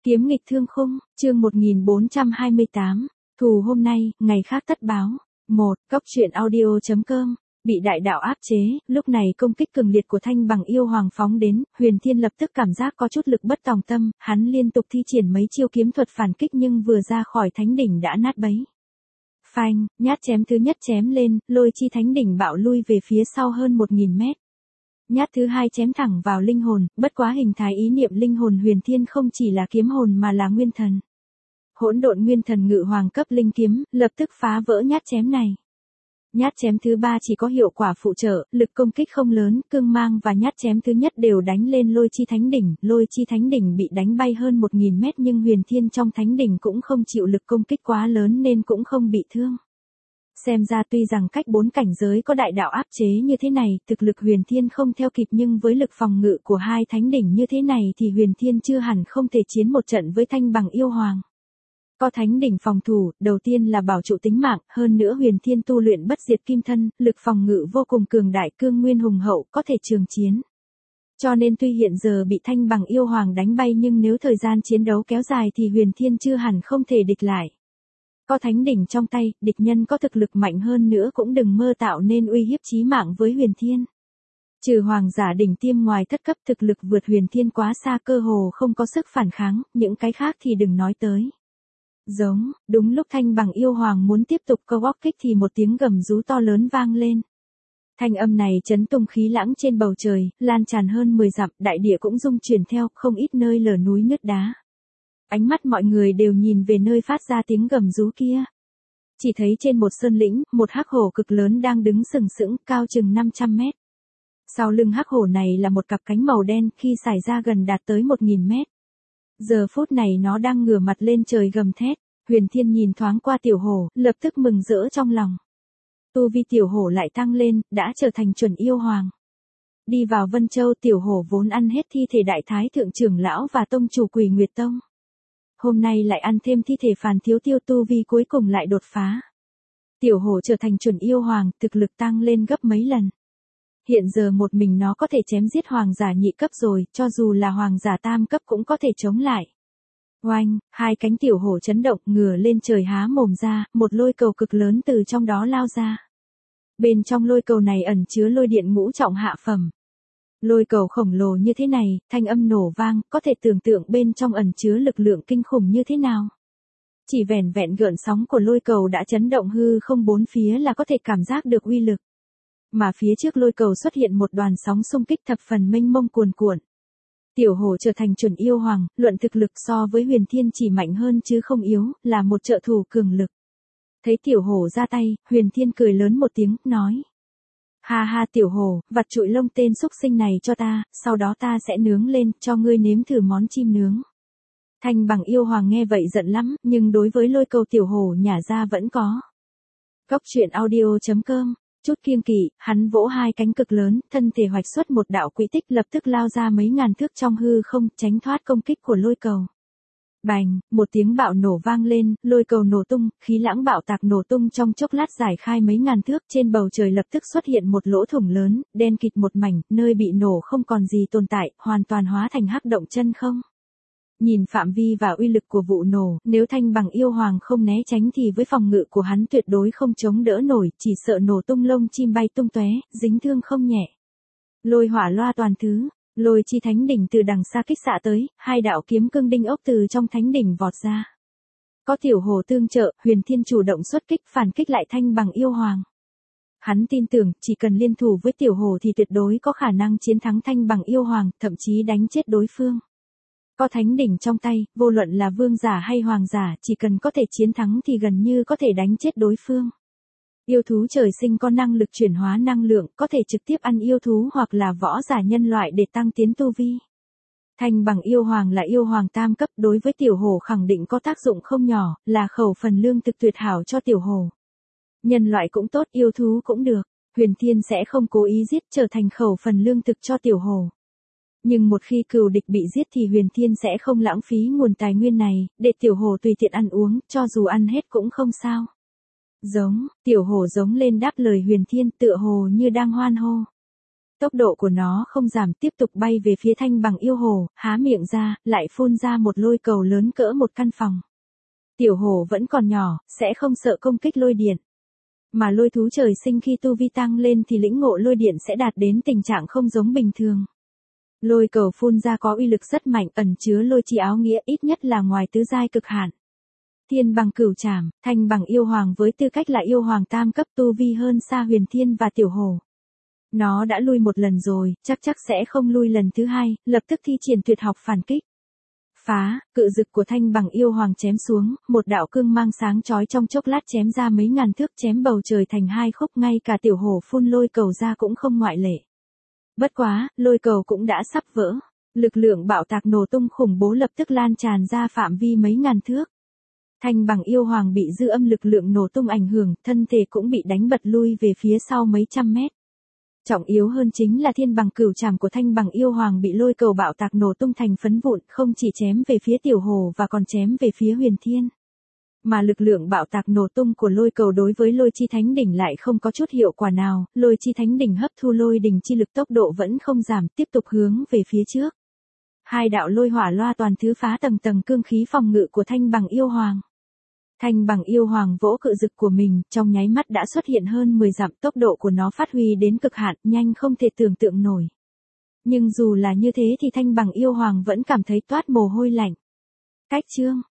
Kiếm nghịch thương khung, chương 1428, thù hôm nay, ngày khác tất báo. 1. Góc truyện audio.com. Bị đại đạo áp chế, lúc này công kích cường liệt của Thanh Bằng Yêu Hoàng phóng đến, Huyền Thiên lập tức cảm giác có chút lực bất tòng tâm, hắn liên tục thi triển mấy chiêu kiếm thuật phản kích nhưng vừa ra khỏi thánh đỉnh đã nát bấy. Phanh, nhát chém thứ nhất chém lên, lôi chi thánh đỉnh bạo lui về phía sau hơn 1000 mét. Nhát thứ hai chém thẳng vào linh hồn, bất quá hình thái ý niệm linh hồn Huyền Thiên không chỉ là kiếm hồn mà là nguyên thần. Hỗn độn nguyên thần ngự hoàng cấp linh kiếm, lập tức phá vỡ nhát chém này. Nhát chém thứ ba chỉ có hiệu quả phụ trợ, lực công kích không lớn, cương mang và nhát chém thứ nhất đều đánh lên lôi chi thánh đỉnh bị đánh bay hơn 1000 mét nhưng Huyền Thiên trong thánh đỉnh cũng không chịu lực công kích quá lớn nên cũng không bị thương. Xem ra tuy rằng cách 4 cảnh giới có đại đạo áp chế như thế này, thực lực Huyền Thiên không theo kịp nhưng với lực phòng ngự của hai thánh đỉnh như thế này thì Huyền Thiên chưa hẳn không thể chiến một trận với Thanh Bằng Yêu Hoàng. Có thánh đỉnh phòng thủ, đầu tiên là bảo trụ tính mạng, hơn nữa Huyền Thiên tu luyện bất diệt kim thân, lực phòng ngự vô cùng cường đại, cương nguyên hùng hậu, có thể trường chiến. Cho nên tuy hiện giờ bị Thanh Bằng Yêu Hoàng đánh bay nhưng nếu thời gian chiến đấu kéo dài thì Huyền Thiên chưa hẳn không thể địch lại. Có thánh đỉnh trong tay, địch nhân có thực lực mạnh hơn nữa cũng đừng mơ tạo nên uy hiếp chí mạng với Huyền Thiên. Trừ hoàng giả đỉnh tiêm ngoài thất cấp thực lực vượt Huyền Thiên quá xa cơ hồ không có sức phản kháng, những cái khác thì đừng nói tới. Giống, đúng lúc Thanh Bằng Yêu Hoàng muốn tiếp tục câu óc kích thì một tiếng gầm rú to lớn vang lên. Thanh âm này chấn tung khí lãng trên bầu trời, lan tràn hơn 10 dặm, đại địa cũng rung chuyển theo, không ít nơi lở núi nứt đá. Ánh mắt mọi người đều nhìn về nơi phát ra tiếng gầm rú kia. Chỉ thấy trên một sơn lĩnh, một hắc hổ cực lớn đang đứng sừng sững, cao chừng 500 mét. Sau lưng hắc hổ này là một cặp cánh màu đen, khi xảy ra gần đạt tới 1000 mét. Giờ phút này nó đang ngửa mặt lên trời gầm thét. Huyền Thiên nhìn thoáng qua tiểu hổ, lập tức mừng rỡ trong lòng. Tu vi tiểu hổ lại tăng lên, đã trở thành chuẩn yêu hoàng. Đi vào Vân Châu, tiểu hổ vốn ăn hết thi thể đại thái thượng trưởng lão và tông chủ Quỷ Nguyệt Tông. Hôm nay lại ăn thêm thi thể Phàn Thiếu Tiêu, tu vi cuối cùng lại đột phá. Tiểu hổ trở thành chuẩn yêu hoàng, thực lực tăng lên gấp mấy lần. Hiện giờ một mình nó có thể chém giết hoàng giả nhị cấp rồi, cho dù là hoàng giả tam cấp cũng có thể chống lại. Oanh, hai cánh tiểu hổ chấn động, ngửa lên trời há mồm ra, một lôi cầu cực lớn từ trong đó lao ra. Bên trong lôi cầu này ẩn chứa lôi điện ngũ trọng hạ phẩm. Lôi cầu khổng lồ như thế này, thanh âm nổ vang, có thể tưởng tượng bên trong ẩn chứa lực lượng kinh khủng như thế nào. Chỉ vẻn vẹn gợn sóng của lôi cầu đã chấn động hư không bốn phía là có thể cảm giác được uy lực. Mà phía trước lôi cầu xuất hiện một đoàn sóng xung kích thập phần mênh mông cuồn cuộn. Tiểu hổ trở thành chuẩn yêu hoàng, luận thực lực so với Huyền Thiên chỉ mạnh hơn chứ không yếu, là một trợ thủ cường lực. Thấy tiểu hổ ra tay, Huyền Thiên cười lớn một tiếng, nói. Ha ha tiểu hổ, vặt trụi lông tên xúc sinh này cho ta, sau đó ta sẽ nướng lên, cho ngươi nếm thử món chim nướng. Thanh Bằng Yêu Hoàng nghe vậy giận lắm, nhưng đối với lôi cầu tiểu hổ nhả ra vẫn có. Góc truyện audio.com. Chút kiêng kỵ, hắn vỗ hai cánh cực lớn, thân thể hoạch xuất một đạo quỹ tích lập tức lao ra mấy ngàn thước trong hư không, tránh thoát công kích của lôi cầu. Bành, một tiếng bạo nổ vang lên, lôi cầu nổ tung, khí lãng bạo tạc nổ tung trong chốc lát giải khai mấy ngàn thước, trên bầu trời lập tức xuất hiện một lỗ thủng lớn, đen kịt một mảnh, nơi bị nổ không còn gì tồn tại, hoàn toàn hóa thành hắc động chân không. Nhìn phạm vi và uy lực của vụ nổ, nếu Thanh Bằng Yêu Hoàng không né tránh thì với phòng ngự của hắn tuyệt đối không chống đỡ nổi, chỉ sợ nổ tung lông chim bay tung tóe, dính thương không nhẹ. Lôi hỏa loa toàn thứ, lôi chi thánh đỉnh từ đằng xa kích xạ tới, hai đạo kiếm cương đinh ốc từ trong thánh đỉnh vọt ra. Có tiểu hồ tương trợ, Huyền Thiên chủ động xuất kích phản kích lại Thanh Bằng Yêu Hoàng. Hắn tin tưởng, chỉ cần liên thủ với tiểu hồ thì tuyệt đối có khả năng chiến thắng Thanh Bằng Yêu Hoàng, thậm chí đánh chết đối phương. Có thánh đỉnh trong tay, vô luận là vương giả hay hoàng giả, chỉ cần có thể chiến thắng thì gần như có thể đánh chết đối phương. Yêu thú trời sinh có năng lực chuyển hóa năng lượng, có thể trực tiếp ăn yêu thú hoặc là võ giả nhân loại để tăng tiến tu vi. Thanh Bằng Yêu Hoàng là yêu hoàng tam cấp, đối với tiểu hổ khẳng định có tác dụng không nhỏ, là khẩu phần lương thực tuyệt hảo cho tiểu hổ. Nhân loại cũng tốt, yêu thú cũng được, Huyền Thiên sẽ không cố ý giết trở thành khẩu phần lương thực cho tiểu hổ. Nhưng một khi cừu địch bị giết thì Huyền Thiên sẽ không lãng phí nguồn tài nguyên này, để tiểu hổ tùy tiện ăn uống, cho dù ăn hết cũng không sao. Giống, tiểu hổ giống lên đáp lời Huyền Thiên tựa hồ như đang hoan hô. Tốc độ của nó không giảm, tiếp tục bay về phía thanh bằng yêu hồ, há miệng ra, lại phun ra một lôi cầu lớn cỡ một căn phòng. Tiểu hồ vẫn còn nhỏ, sẽ không sợ công kích lôi điện. Mà lôi thú trời sinh khi tu vi tăng lên thì lĩnh ngộ lôi điện sẽ đạt đến tình trạng không giống bình thường. Lôi cầu phun ra có uy lực rất mạnh, ẩn chứa lôi chi áo nghĩa, ít nhất là ngoài tứ giai cực hạn. Thiên bằng cửu trảm, thanh bằng yêu hoàng với tư cách là yêu hoàng tam cấp tu vi hơn xa huyền thiên và tiểu hồ. Nó đã lui một lần rồi, chắc sẽ không lui lần thứ hai, lập tức thi triển tuyệt học phản kích. Phá, cự dực của thanh bằng yêu hoàng chém xuống, một đạo cương mang sáng chói trong chốc lát chém ra mấy ngàn thước, chém bầu trời thành hai khúc, ngay cả tiểu hổ phun lôi cầu ra cũng không ngoại lệ. Bất quá, lôi cầu cũng đã sắp vỡ. Lực lượng bạo tạc nổ tung khủng bố lập tức lan tràn ra phạm vi mấy ngàn thước. Thanh bằng yêu hoàng bị dư âm lực lượng nổ tung ảnh hưởng, thân thể cũng bị đánh bật lui về phía sau mấy trăm mét. Trọng yếu hơn chính là thiên bằng cửu trảm của thanh bằng yêu hoàng bị lôi cầu bạo tạc nổ tung thành phấn vụn, không chỉ chém về phía tiểu hồ và còn chém về phía huyền thiên. Mà lực lượng bạo tạc nổ tung của lôi cầu đối với lôi chi thánh đỉnh lại không có chút hiệu quả nào, lôi chi thánh đỉnh hấp thu lôi đỉnh chi lực, tốc độ vẫn không giảm, tiếp tục hướng về phía trước. Hai đạo lôi hỏa loa toàn thứ phá tầng tầng cương khí phòng ngự của thanh bằng yêu hoàng. Thanh bằng yêu hoàng vỗ cự dực của mình, trong nháy mắt đã xuất hiện hơn 10 dặm, tốc độ của nó phát huy đến cực hạn, nhanh không thể tưởng tượng nổi. Nhưng dù là như thế thì thanh bằng yêu hoàng vẫn cảm thấy toát mồ hôi lạnh. Cách chương